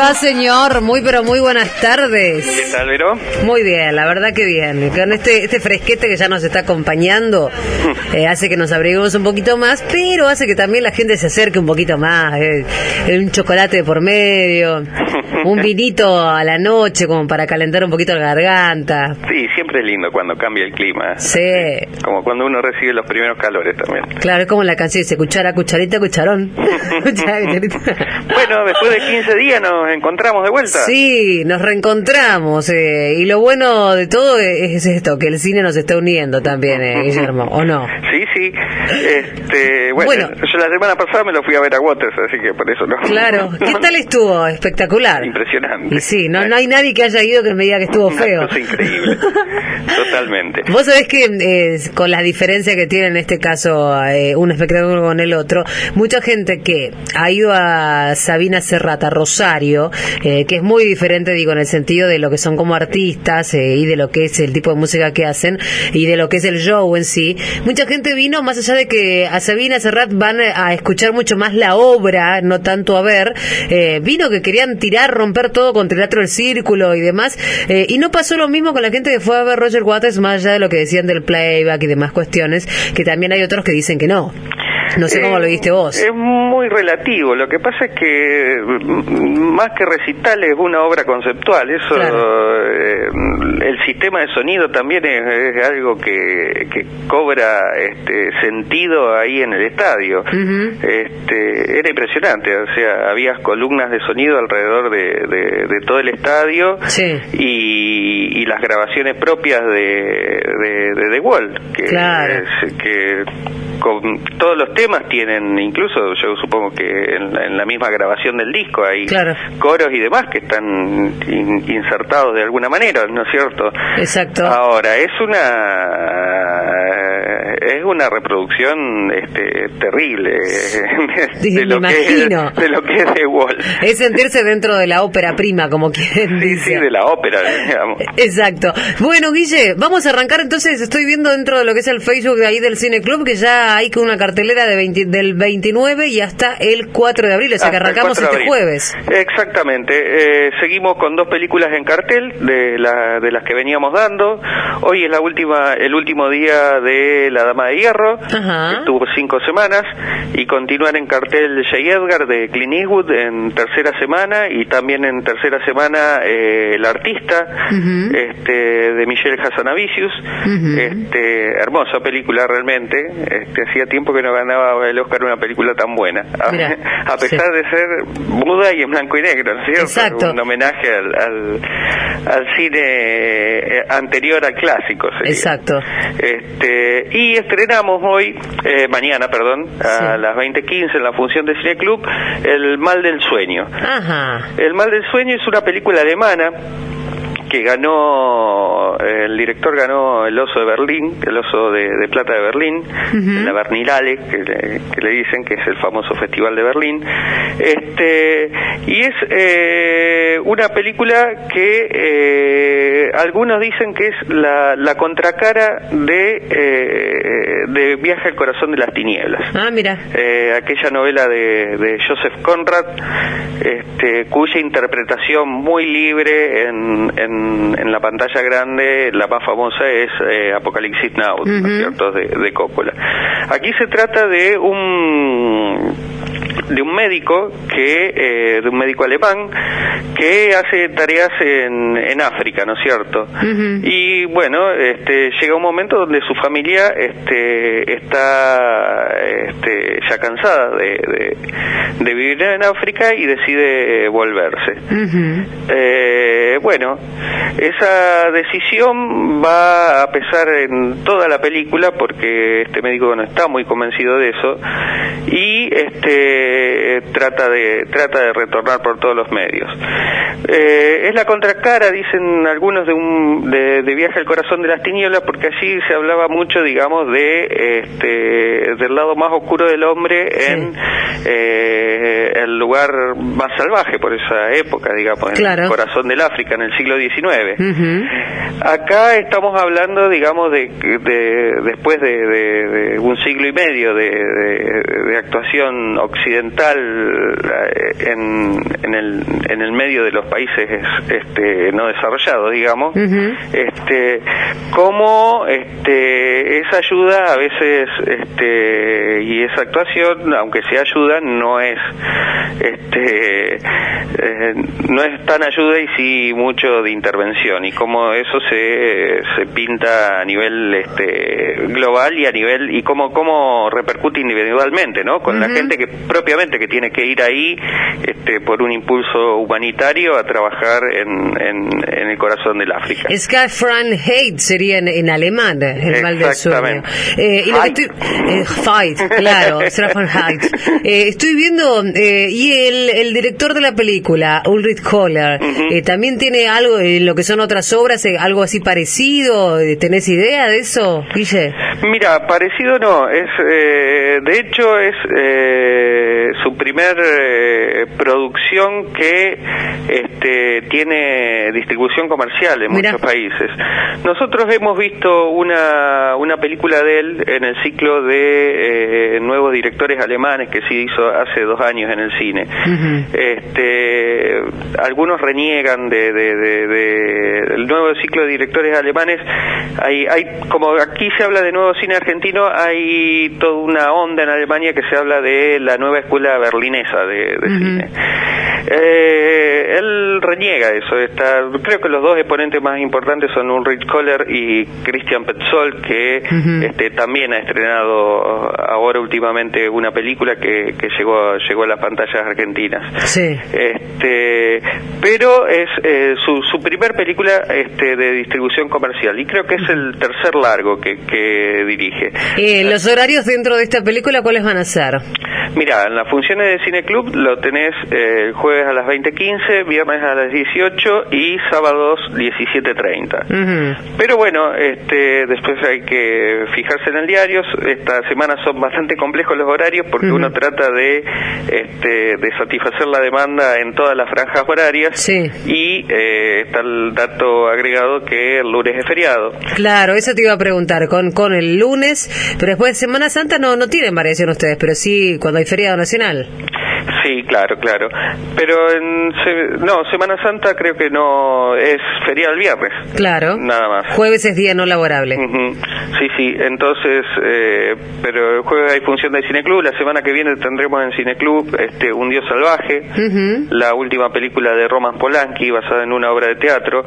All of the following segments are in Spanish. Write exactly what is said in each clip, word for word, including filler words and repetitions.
va, señor? Muy, pero muy buenas tardes. ¿Qué tal, Vero? Muy bien, la verdad que bien. Con este este fresquete que ya nos está acompañando, eh, hace que nos abriguemos un poquito más, pero hace que también la gente se acerque un poquito más. Eh, un chocolate de por medio, un vinito a la noche como para calentar un poquito la garganta. Sí, siempre es lindo cuando cambia el clima. Sí. Como cuando uno recibe los primeros calores también. Claro, es como la canción dice, cuchara, cucharita, cucharón. Cuchara, cucharita. Bueno, después de quince días nos encontramos de vuelta. Sí, nos reencontramos. Eh, y lo bueno de todo es esto, que el cine nos está uniendo también, eh, Guillermo, ¿o no? Sí, sí. Este, bueno, Bueno. yo la semana pasada me lo fui a ver a Waters, así que por eso no. Claro. ¿Qué tal estuvo? Espectacular. Impresionante. Y sí, no, no hay nadie que haya ido que me diga que estuvo feo. Una cosa increíble. Totalmente. Vos sabés que eh, con la diferencia que tiene en este caso eh, un espectáculo con el otro, mucha gente que ha ido a Sabina Serrat, a Rosario, eh, que es muy diferente, digo, en el sentido de lo que son como artistas eh, y de lo que es el tipo de música que hacen y de lo que es el show en sí. Mucha gente vino, más allá de que a Sabina Serrat van a escuchar mucho más la obra, no tanto a ver, eh, vino que querían tirar, romper todo con Teatro del Círculo y demás, eh, y no pasó lo mismo con la gente que fue a ver Roger Waters, más allá de lo que decían del playback y demás cuestiones, que también hay otros que dicen que no. No sé cómo Eh, lo viste vos. Es muy relativo. Lo que pasa es que mm, más que recital es una obra conceptual. Eso, Claro. eh, el sistema de sonido también es, es algo que, que cobra este sentido ahí en el estadio. Uh-huh. Este, era impresionante. O sea, había columnas de sonido alrededor de, de, de todo el estadio. Sí. y, y las grabaciones propias de de, de The Wall, que, Claro. es, que con todos los temas tienen, incluso yo supongo que en la, en la misma grabación del disco hay Claro. coros y demás que están in, insertados de alguna manera, ¿no es cierto? Exacto. Ahora, es una es una reproducción este, terrible de, Me lo que es, imagino. de lo que es The Wall. Es sentirse dentro de la ópera prima, como quien Sí, dice. sí, de la ópera, digamos. Exacto. Bueno, Guille, vamos a arrancar entonces. Estoy viendo dentro de lo que es el Facebook de ahí del Cine Club que ya hay una cartelera de veinte, del veintinueve y hasta el cuatro de abril, o sea que Hasta el arrancamos cuatro de este abril. jueves. Exactamente. Eh, seguimos con dos películas en cartel de, la, de las que veníamos dando. Hoy es la última, el último día de La Dama de Hierro. Ajá. Que estuvo cinco semanas y continúan en cartel J. Edgar de Clint Eastwood en tercera semana y también en tercera semana eh, El Artista Uh-huh. este de Michelle Hazanavicius. Uh-huh. Este, hermosa película realmente. Este, hacía tiempo que no ganaba el Oscar una película tan buena. Mirá, A pesar sí. de ser muda y en blanco y negro, ¿no es cierto? Exacto. Un homenaje al, al, al cine eh, anterior al clásico. Sería. Exacto. Este, y estrenamos hoy, eh, mañana, perdón, a Sí. las veinte quince en la función de Cine Club, El Mal del Sueño. Ajá. El Mal del Sueño es una película alemana que ganó, el director ganó el Oso de Berlín, el Oso de, de Plata de Berlín, Uh-huh. la Berlinale, que le, que le dicen que es el famoso festival de Berlín. Este, y es eh, una película que eh, algunos dicen que es la, la contracara de, eh, de Viaje al Corazón de las Tinieblas. Ah, mira. Eh, aquella novela de, de Joseph Conrad, este, cuya interpretación muy libre en, en, en la pantalla grande, la más famosa es eh, Apocalipsis Now, ¿no es Uh-huh. cierto?, de, de Coppola. Aquí se trata de un de un médico que eh, de un médico alemán que hace tareas en, en África, ¿no es cierto? Uh-huh. Y bueno, este, llega un momento donde su familia este, está este, ya cansada de, de, de vivir en África y decide volverse. Uh-huh. Eh, bueno, esa decisión va a pesar en toda la película porque este médico no está muy convencido de eso y este trata de trata de retornar por todos los medios. Eh, es la contracara, dicen algunos, de un de, de Viaje al Corazón de las Tinieblas, porque allí se hablaba mucho, digamos, de este del lado más oscuro del hombre en sí. eh, el lugar más salvaje por esa época, digamos, claro. en el corazón del África, en el siglo diecinueve. Uh-huh. Acá estamos hablando, digamos, de, de después de, de, de un siglo y medio de, de, de actuación occidental occidental eh, en, en, el, en el medio de los países este, no desarrollados, digamos, uh-huh. este, cómo este, esa ayuda a veces este, y esa actuación, aunque sea ayuda, no es este, eh, no es tan ayuda y sí mucho de intervención, y cómo eso se, se pinta a nivel este, global y a nivel y cómo, cómo repercute individualmente, ¿no? Con uh-huh. la gente que propiamente que tiene que ir ahí este, por un impulso humanitario a trabajar en, en, en el corazón del África. Skyfranheit sería en, en alemán, el mal del sueño. Eh, y lo que estoy, eh, fight, claro, Skyfranheit. Eh, estoy viendo, eh, y el, el director de la película, Ulrich Köhler, uh-huh. eh, también tiene algo en lo que son otras obras, eh, algo así parecido. ¿Tenés idea de eso, Guille? Mira, parecido no, es eh, de hecho es eh, su primer eh, producción que este, tiene distribución comercial en Mira. muchos países. Nosotros hemos visto una una película de él en el ciclo de eh, nuevos directores alemanes que se hizo hace dos años en el cine. Uh-huh. Este, algunos reniegan de, de, de, de el nuevo ciclo de directores alemanes. Hay, hay como aquí se habla de nuevo cine argentino, hay toda una onda en Alemania que se habla de la nueva escuela berlinesa de, de uh-huh. cine. Eh, él reniega eso. Está, creo que los dos exponentes más importantes son Ulrich Köhler y Christian Petzold, que uh-huh. este, también ha estrenado ahora últimamente una película que, que llegó llegó a las pantallas argentinas. Sí. Este, pero es eh, su, su primer película este, de distribución comercial, y creo que es el tercer largo que, que dirige. Eh, ¿Los horarios dentro de esta película cuáles van a ser? Mira, en las funciones de Cine Club lo tenés eh, el jueves a las veinte quince, viernes a las dieciocho y sábados diecisiete treinta. Uh-huh. Pero bueno, este, después hay que fijarse en el diario. Esta semana son bastante complejos los horarios porque uh-huh. uno trata de, este, de satisfacer la demanda en todas las franjas horarias. Sí. Y eh, está el dato agregado que el lunes es feriado. Claro, eso te iba a preguntar, con, con el lunes, pero después de Semana Santa no, no tienen variación ustedes, pero sí cuando hay feriado nacional. Sí, claro, claro. Pero en se, no, Semana Santa creo que no, es feriado el viernes. Claro. Nada más. Jueves es día no laborable. Uh-huh. Sí, sí. Entonces, eh, pero el jueves hay función de Cineclub. La semana que viene tendremos en Cineclub este, Un Dios Salvaje, uh-huh. la última película de Roman Polanski basada en una obra de teatro.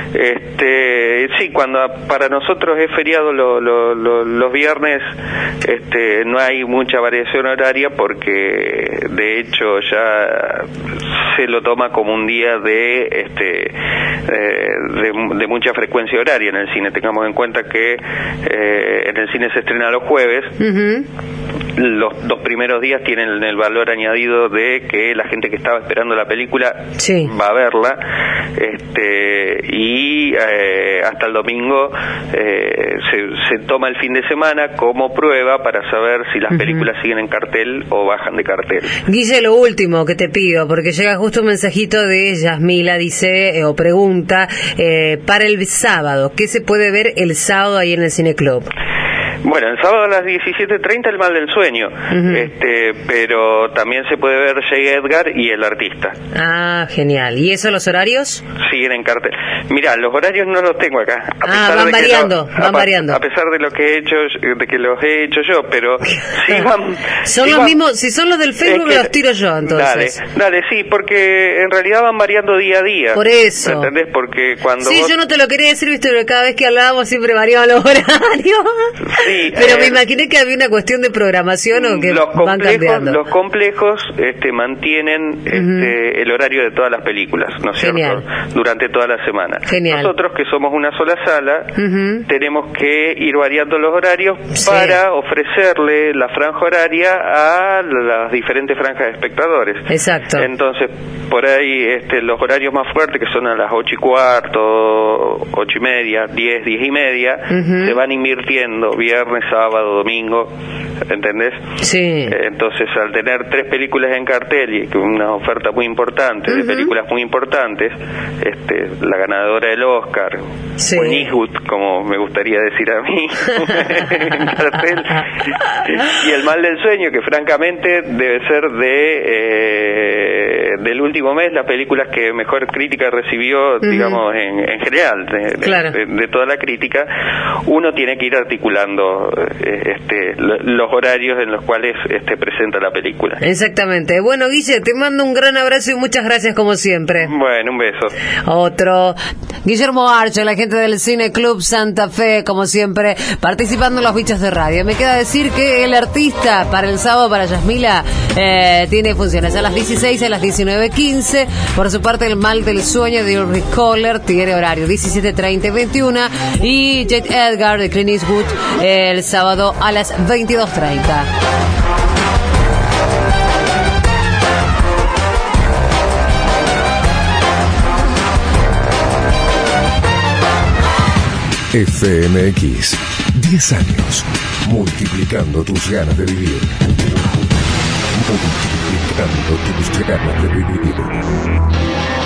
Este, sí, cuando para nosotros es feriado lo, lo, lo, los viernes, este, no hay mucha variación horaria porque de hecho ya se lo toma como un día de este eh, de, de mucha frecuencia horaria en el cine. Tengamos en cuenta que eh, en el cine se estrena los jueves. Uh-huh. Los dos primeros días tienen el valor añadido de que la gente que estaba esperando la película sí. va a verla, este y eh, hasta el domingo eh, se, se toma el fin de semana como prueba para saber si las uh-huh. películas siguen en cartel o bajan de cartel. Guille, lo último que te pido, porque llega justo un mensajito de Yasmila, dice eh, o pregunta eh, para el sábado, ¿qué se puede ver el sábado ahí en el Cine Club? Bueno, el sábado a las diecisiete treinta El Mal del Sueño, uh-huh. este, pero también se puede ver J. Edgar y El Artista. Ah, genial. ¿Y eso los horarios? Siguen en cartel. Mirá, los horarios no los tengo acá. A ah, van variando, no, van a, variando. A pesar de lo que he hecho, de que los he hecho yo, pero sí van... Son sí los van, mismos, si son los del Facebook es que, los tiro yo, entonces. Dale, dale, sí, porque en realidad van variando día a día. Por eso. ¿Me entendés? Porque cuando Sí, vos... yo no te lo quería decir, viste, pero cada vez que hablábamos siempre variaban los horarios. Sí, pero eh, me imaginé que había una cuestión de programación o que los van cambiando. Los complejos este, mantienen uh-huh. este, el horario de todas las películas, ¿no es cierto? Durante toda la semana. Genial. Nosotros, que somos una sola sala, uh-huh. tenemos que ir variando los horarios sí. para ofrecerle la franja horaria a las diferentes franjas de espectadores. Exacto. Entonces, por ahí este, los horarios más fuertes, que son a las ocho y cuarto, ocho y media, diez, diez y media, uh-huh. se van invirtiendo viernes, viernes, sábado, domingo, ¿entendés? Sí. Entonces, al tener tres películas en cartel y una oferta muy importante, uh-huh. de películas muy importantes, este, la ganadora del Oscar, sí. o Eastwood, como me gustaría decir a mí, en cartel, y El mal del sueño, que francamente debe ser de eh, del último mes las películas que mejor crítica recibió, uh-huh. digamos, en, en general, de, claro. de, de toda la crítica. Uno tiene que ir articulando eh, este, los horarios en los cuales este, presenta la película. Exactamente. Bueno, Guille, te mando un gran abrazo y muchas gracias como siempre. Bueno, un beso. Otro. Guillermo Archo, la gente del Cine Club Santa Fe, como siempre, participando en los bichos de radio. Me queda decir que el artista para el sábado, para Yasmila, eh, tiene funciones a las dieciséis, a las diecinueve quince. Por su parte, El mal del sueño de Ulrich Kohler tiene horario diecisiete treinta y veintiuno. Y Jet Edgar de Clint Eastwood el sábado a las veintidós treinta. F M X, diez años, multiplicando tus ganas de vivir. Multiplicando tus ganas de vivir.